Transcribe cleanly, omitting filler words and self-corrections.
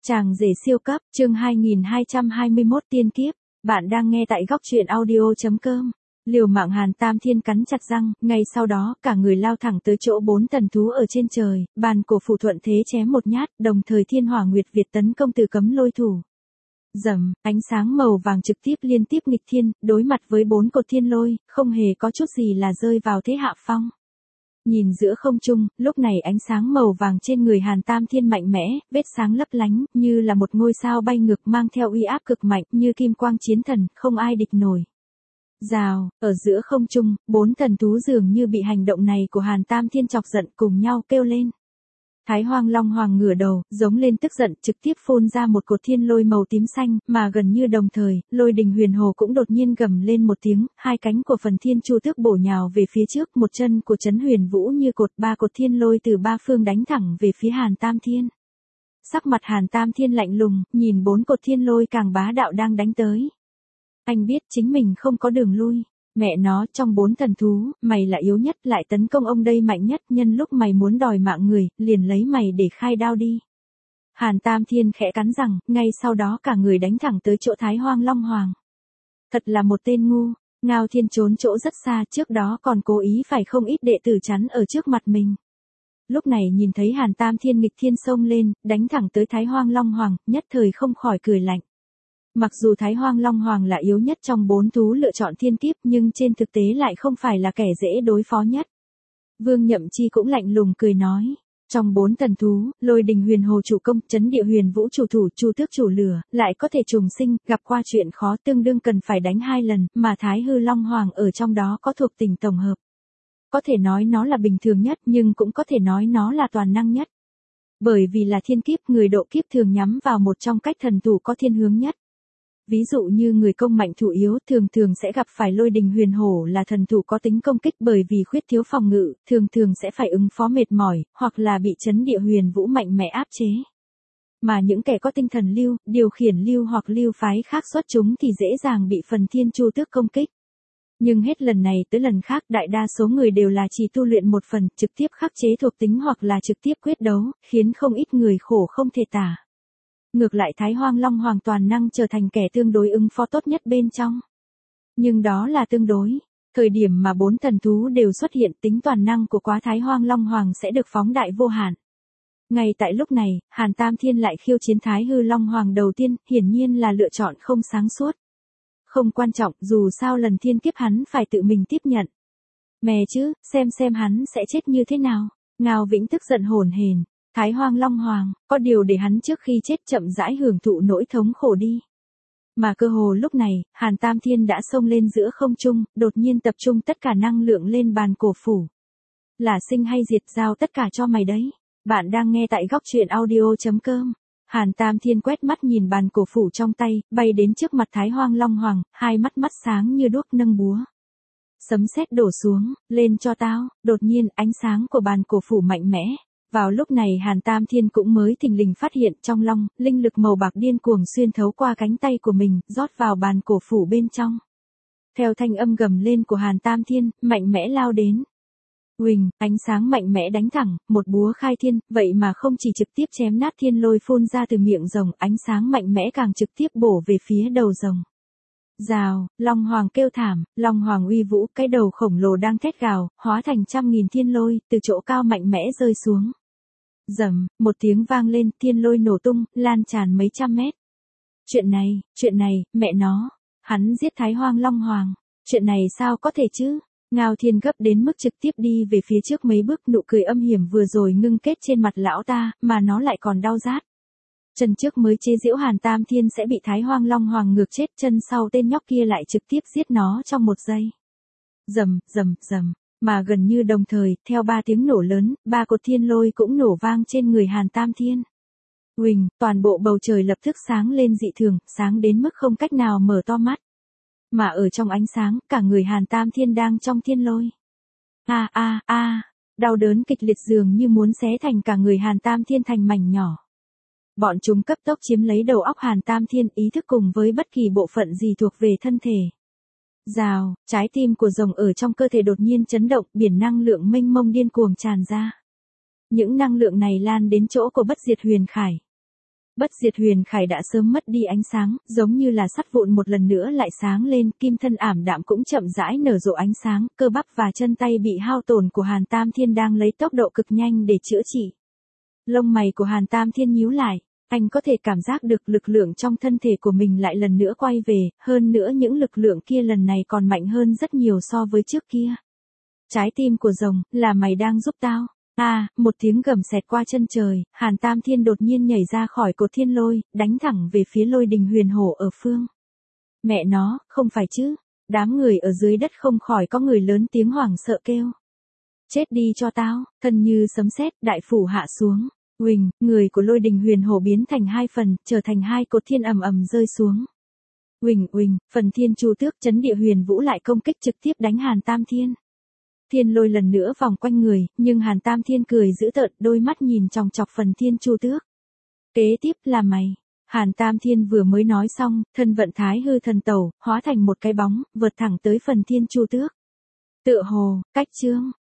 Chàng rể siêu cấp, chương 2221 tiên kiếp. Bạn đang nghe tại góc truyện audio.com. Liều mạng Hàn Tam Thiên cắn chặt răng, ngay sau đó cả người lao thẳng tới chỗ 4 thần thú ở trên trời, bàn cổ phủ thuận thế chém một nhát, đồng thời thiên hỏa nguyệt Việt tấn công từ cấm lôi thủ. Rầm, ánh sáng màu vàng trực tiếp liên tiếp nghịch thiên, đối mặt với 4 cột thiên lôi, không hề có chút gì là rơi vào thế hạ phong. Nhìn giữa không trung, lúc này ánh sáng màu vàng trên người Hàn Tam Thiên mạnh mẽ, vết sáng lấp lánh, như là một ngôi sao bay ngược mang theo uy áp cực mạnh, như kim quang chiến thần, không ai địch nổi. Rào, ở giữa không trung, 4 thần thú dường như bị hành động này của Hàn Tam Thiên chọc giận cùng nhau kêu lên. Thái Hoang Long Hoàng ngửa đầu, giống lên tức giận, trực tiếp phun ra một cột thiên lôi màu tím xanh, mà gần như đồng thời, Lôi Đình Huyền Hồ cũng đột nhiên gầm lên một tiếng, hai cánh của phần thiên chu tước bổ nhào về phía trước, một chân của Trấn Huyền Vũ như cột, ba cột thiên lôi từ ba phương đánh thẳng về phía Hàn Tam Thiên. Sắc mặt Hàn Tam Thiên lạnh lùng, nhìn 4 cột thiên lôi càng bá đạo đang đánh tới. Anh biết chính mình không có đường lui. Mẹ nó, trong 4 thần thú, mày là yếu nhất, lại tấn công ông đây mạnh nhất, nhân lúc mày muốn đòi mạng người, liền lấy mày để khai đao đi. Hàn Tam Thiên khẽ cắn răng, ngay sau đó cả người đánh thẳng tới chỗ Thái Hoang Long Hoàng. Thật là một tên ngu, Ngao Thiên trốn chỗ rất xa, trước đó còn cố ý phải không ít đệ tử chắn ở trước mặt mình. Lúc này nhìn thấy Hàn Tam Thiên nghịch thiên xông lên, đánh thẳng tới Thái Hoang Long Hoàng, nhất thời không khỏi cười lạnh. Mặc dù Thái Hoang Long Hoàng là yếu nhất trong 4 thú lựa chọn thiên kiếp, nhưng trên thực tế lại không phải là kẻ dễ đối phó nhất. Vương Nhậm Chi cũng lạnh lùng cười nói, trong 4 thần thú, Lôi Đình Huyền Hồ chủ công, Trấn Địa Huyền Vũ chủ thủ, Chu Tước chủ lửa, lại có thể trùng sinh, gặp qua chuyện khó tương đương cần phải đánh 2 lần, mà Thái Hư Long Hoàng ở trong đó có thuộc tình tổng hợp. Có thể nói nó là bình thường nhất, nhưng cũng có thể nói nó là toàn năng nhất. Bởi vì là thiên kiếp, người độ kiếp thường nhắm vào một trong cách thần thủ có thiên hướng nhất. Ví dụ như người công mạnh thủ yếu thường thường sẽ gặp phải Lôi Đình Huyền Hổ là thần thủ có tính công kích, bởi vì khuyết thiếu phòng ngự, thường thường sẽ phải ứng phó mệt mỏi, hoặc là bị Trấn Địa Huyền Vũ mạnh mẽ áp chế. Mà những kẻ có tinh thần lưu, điều khiển lưu hoặc lưu phái khác xuất chúng thì dễ dàng bị phần thiên chu tước công kích. Nhưng hết lần này tới lần khác, đại đa số người đều là chỉ tu luyện một phần, trực tiếp khắc chế thuộc tính hoặc là trực tiếp quyết đấu, khiến không ít người khổ không thể tả. Ngược lại Thái Hoang Long Hoàng toàn năng trở thành kẻ tương đối ứng phó tốt nhất bên trong. Nhưng đó là tương đối. Thời điểm mà 4 thần thú đều xuất hiện, tính toàn năng của quá Thái Hoang Long Hoàng sẽ được phóng đại vô hạn. Ngay tại lúc này, Hàn Tam Thiên lại khiêu chiến Thái Hư Long Hoàng đầu tiên, hiển nhiên là lựa chọn không sáng suốt. Không quan trọng, dù sao lần thiên kiếp hắn phải tự mình tiếp nhận. Mẹ chứ, xem hắn sẽ chết như thế nào. Ngao Vĩnh tức giận hổn hển. Thái Hoang Long Hoàng, có điều để hắn trước khi chết chậm rãi hưởng thụ nỗi thống khổ đi. Mà cơ hồ lúc này, Hàn Tam Thiên đã xông lên giữa không trung, đột nhiên tập trung tất cả năng lượng lên bàn cổ phủ. Là sinh hay diệt, giao tất cả cho mày đấy. Bạn đang nghe tại góc truyện audio.com. Hàn Tam Thiên quét mắt nhìn bàn cổ phủ trong tay, bay đến trước mặt Thái Hoang Long Hoàng, hai mắt sáng như đuốc nâng búa. Sấm sét đổ xuống, lên cho tao, đột nhiên ánh sáng của bàn cổ phủ mạnh mẽ. Vào lúc này Hàn Tam Thiên cũng mới thình lình phát hiện trong long, linh lực màu bạc điên cuồng xuyên thấu qua cánh tay của mình, rót vào bàn cổ phủ bên trong. Theo thanh âm gầm lên của Hàn Tam Thiên, mạnh mẽ lao đến. Huỳnh, ánh sáng mạnh mẽ đánh thẳng, một búa khai thiên, vậy mà không chỉ trực tiếp chém nát thiên lôi phun ra từ miệng rồng, ánh sáng mạnh mẽ càng trực tiếp bổ về phía đầu rồng. Rào, Long Hoàng kêu thảm, Long Hoàng uy vũ, cái đầu khổng lồ đang thét gào, hóa thành trăm nghìn thiên lôi, từ chỗ cao mạnh mẽ rơi xuống. Rầm, một tiếng vang lên, thiên lôi nổ tung, lan tràn mấy trăm mét. Chuyện này, mẹ nó, hắn giết Thái Hoang Long Hoàng, chuyện này sao có thể chứ? Ngao Thiên gấp đến mức trực tiếp đi về phía trước mấy bước, nụ cười âm hiểm vừa rồi ngưng kết trên mặt lão ta, mà nó lại còn đau rát. Chân trước mới chế giễu Hàn Tam Thiên sẽ bị Thái Hoang Long Hoàng ngược chết, chân sau tên nhóc kia lại trực tiếp giết nó trong một giây. Rầm, mà gần như đồng thời, theo 3 tiếng nổ lớn, 3 cột thiên lôi cũng nổ vang trên người Hàn Tam Thiên. Huỳnh, toàn bộ bầu trời lập tức sáng lên dị thường, sáng đến mức không cách nào mở to mắt. Mà ở trong ánh sáng, cả người Hàn Tam Thiên đang trong thiên lôi. Đau đớn kịch liệt dường như muốn xé thành cả người Hàn Tam Thiên thành mảnh nhỏ. Bọn chúng cấp tốc chiếm lấy đầu óc Hàn Tam Thiên, ý thức cùng với bất kỳ bộ phận gì thuộc về thân thể. Rào, trái tim của rồng ở trong cơ thể đột nhiên chấn động, biển năng lượng mênh mông điên cuồng tràn ra. Những năng lượng này lan đến chỗ của Bất Diệt Huyền Khải. Bất diệt huyền khải đã sớm mất đi ánh sáng, giống như là sắt vụn một lần nữa lại sáng lên, kim thân ảm đạm cũng chậm rãi nở rộ ánh sáng, cơ bắp và chân tay bị hao tổn của Hàn Tam Thiên đang lấy tốc độ cực nhanh để chữa trị. Lông mày của Hàn Tam Thiên nhíu lại, anh có thể cảm giác được lực lượng trong thân thể của mình lại lần nữa quay về, hơn nữa những lực lượng kia lần này còn mạnh hơn rất nhiều so với trước kia. Trái tim của rồng, là mày đang giúp tao. Một tiếng gầm xẹt qua chân trời, Hàn Tam Thiên đột nhiên nhảy ra khỏi cột thiên lôi, đánh thẳng về phía lôi đình huyền hổ ở phương. Mẹ nó, không phải chứ. Đám người ở dưới đất không khỏi có người lớn tiếng hoảng sợ kêu. Chết đi cho tao, thân như sấm sét, đại phủ hạ xuống. Uỳnh, người của lôi đình huyền hổ biến thành hai phần, trở thành hai cột thiên ầm ầm rơi xuống. Uỳnh uỳnh, phần thiên chu tước chấn địa huyền vũ lại công kích trực tiếp đánh Hàn Tam Thiên. Thiên lôi lần nữa vòng quanh người, nhưng Hàn Tam Thiên cười dữ tợn, đôi mắt nhìn chòng chọc phần thiên chu tước. Kế tiếp là mày. Hàn Tam Thiên vừa mới nói xong, thân vận thái hư thần tẩu, hóa thành một cái bóng, vượt thẳng tới phần thiên chu tước. Tựa hồ, cách chương.